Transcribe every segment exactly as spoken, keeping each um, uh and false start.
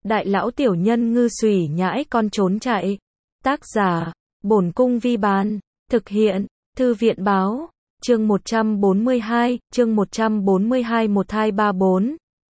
Đại lão tiểu nhân ngư xùy nhãi con trốn chạy. Tác giả, Bổn Cung Vi Bán. Thực hiện, Thư viện Báo. Chương một trăm bốn mươi hai, chương một trăm bốn mươi hai một hai ba bốn.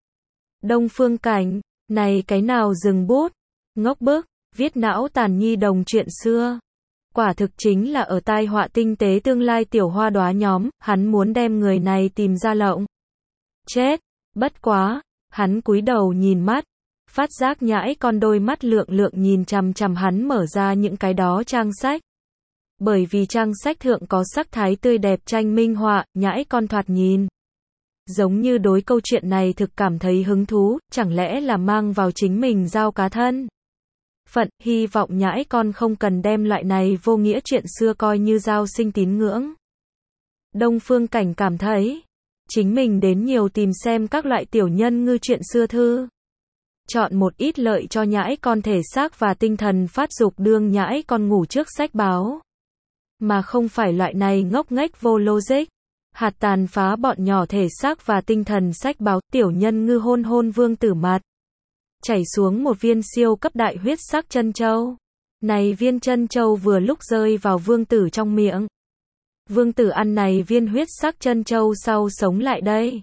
Đông Phương Cảnh, này cái nào dừng bút, ngốc bức, viết não tàn nhi đồng chuyện xưa. Quả thực chính là ở tai họa tinh tế tương lai tiểu hoa đóa nhóm, hắn muốn đem người này tìm ra lộng. Chết, bất quá, hắn cúi đầu nhìn mắt, phát giác nhãi con đôi mắt lượng lượng nhìn chằm chằm hắn mở ra những cái đó trang sách. Bởi vì trang sách thượng có sắc thái tươi đẹp tranh minh họa, nhãi con thoạt nhìn giống như đối câu chuyện này thực cảm thấy hứng thú, chẳng lẽ là mang vào chính mình giao cá thân. Phận, hy vọng nhãi con không cần đem loại này vô nghĩa chuyện xưa coi như giao sinh tín ngưỡng. Đông Phương Cảnh cảm thấy, chính mình đến nhiều tìm xem các loại tiểu nhân ngư chuyện xưa thư. Chọn một ít lợi cho nhãi con thể xác và tinh thần phát dục đương nhãi con ngủ trước sách báo. Mà không phải loại này ngốc nghếch vô logic. Hạt tàn phá bọn nhỏ thể xác và tinh thần sách báo, tiểu nhân ngư hôn hôn vương tử mặt. Chảy xuống một viên siêu cấp đại huyết sắc chân châu. Này viên chân châu vừa lúc rơi vào vương tử trong miệng. Vương tử ăn này viên huyết sắc chân châu sau sống lại đây.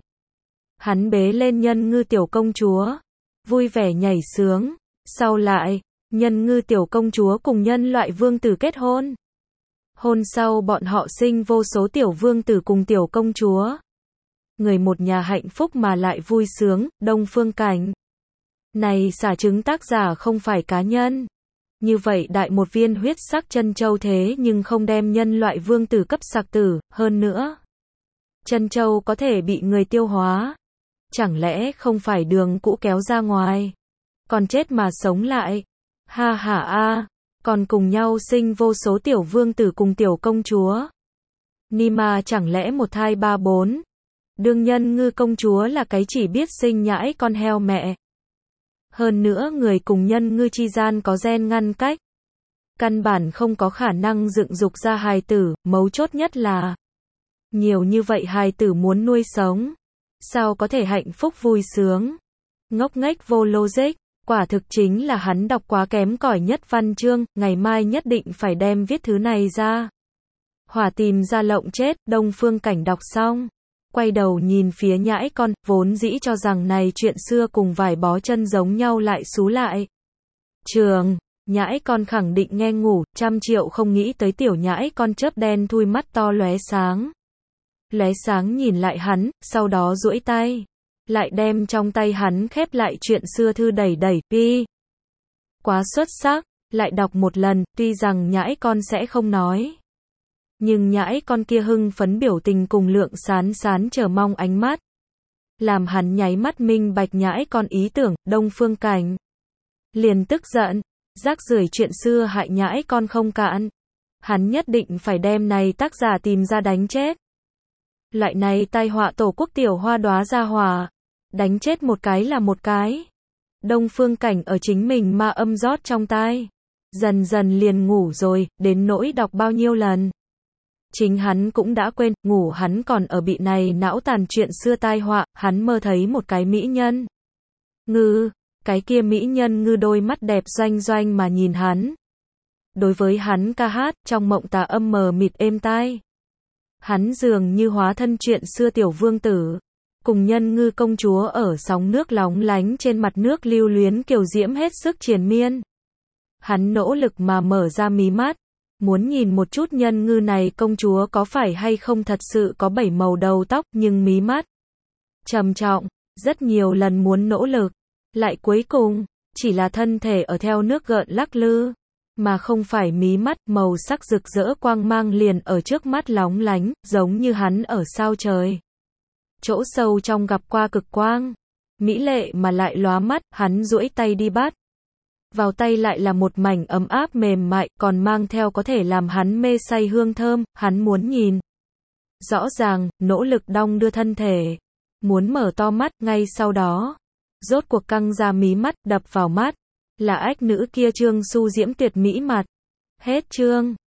Hắn bế lên nhân ngư tiểu công chúa. Vui vẻ nhảy sướng. Sau lại, nhân ngư tiểu công chúa cùng nhân loại vương tử kết hôn. Hôn sau bọn họ sinh vô số tiểu vương tử cùng tiểu công chúa. Người một nhà hạnh phúc mà lại vui sướng, Đông Phương Cảnh. Này xả trứng tác giả không phải cá nhân. Như vậy đại một viên huyết sắc chân châu thế nhưng không đem nhân loại vương tử cấp sạc tử, hơn nữa. Chân châu có thể bị người tiêu hóa. Chẳng lẽ không phải đường cũ kéo ra ngoài. Còn chết mà sống lại. Ha ha a. Còn cùng nhau sinh vô số tiểu vương tử cùng tiểu công chúa. Ni mà chẳng lẽ một thai ba bốn. Đương nhân ngư công chúa là cái chỉ biết sinh nhãi con heo mẹ. Hơn nữa người cùng nhân ngư chi gian có gen ngăn cách. Căn bản không có khả năng dựng dục ra hài tử, mấu chốt nhất là. Nhiều như vậy hài tử muốn nuôi sống. Sao có thể hạnh phúc vui sướng. Ngốc nghếch vô logic. Quả thực chính là hắn đọc quá kém cỏi nhất văn chương, ngày mai nhất định phải đem viết thứ này ra. Hỏa tìm ra lộng chết, Đông Phương Cảnh đọc xong. Quay đầu nhìn phía nhãi con, vốn dĩ cho rằng này chuyện xưa cùng vải bó chân giống nhau lại xú lại. Trường, nhãi con khẳng định nghe ngủ, trăm triệu không nghĩ tới tiểu nhãi con chớp đen thui mắt to lóe sáng. Lóe sáng nhìn lại hắn, sau đó duỗi tay. Lại đem trong tay hắn khép lại chuyện xưa thư đẩy đẩy, pi. Quá xuất sắc, lại đọc một lần, tuy rằng nhãi con sẽ không nói. Nhưng nhãi con kia hưng phấn biểu tình cùng lượng sán sán chờ mong ánh mắt. Làm hắn nháy mắt minh bạch nhãi con ý tưởng, Đông Phương Cảnh. Liền tức giận, rác rưởi chuyện xưa hại nhãi con không cạn. Hắn nhất định phải đem này tác giả tìm ra đánh chết. Loại này tai họa tổ quốc tiểu hoa đóa ra hòa. Đánh chết một cái là một cái. Đông Phương Cảnh ở chính mình ma âm rót trong tai. Dần dần liền ngủ rồi, đến nỗi đọc bao nhiêu lần. Chính hắn cũng đã quên, ngủ hắn còn ở bị này não tàn chuyện xưa tai họa, hắn mơ thấy một cái mỹ nhân. Ngư, cái kia mỹ nhân ngư đôi mắt đẹp doanh doanh mà nhìn hắn. Đối với hắn ca hát, trong mộng tà âm mờ mịt êm tai. Hắn dường như hóa thân chuyện xưa tiểu vương tử. Cùng nhân ngư công chúa ở sóng nước lóng lánh trên mặt nước lưu luyến kiều diễm hết sức triền miên. Hắn nỗ lực mà mở ra mí mắt. Muốn nhìn một chút nhân ngư này công chúa có phải hay không thật sự có bảy màu đầu tóc nhưng mí mắt. Trầm trọng, rất nhiều lần muốn nỗ lực. Lại cuối cùng, chỉ là thân thể ở theo nước gợn lắc lư. Mà không phải mí mắt màu sắc rực rỡ quang mang liền ở trước mắt lóng lánh, giống như hắn ở sao trời. Chỗ sâu trong gặp qua cực quang. Mỹ lệ mà lại lóa mắt, hắn duỗi tay đi bắt. Vào tay lại là một mảnh ấm áp mềm mại, còn mang theo có thể làm hắn mê say hương thơm, hắn muốn nhìn. Rõ ràng, nỗ lực đong đưa thân thể. Muốn mở to mắt, ngay sau đó. Rốt cuộc căng ra mí mắt, đập vào mắt. Là ách nữ kia trương su diễm tuyệt mỹ mặt. Hết chương.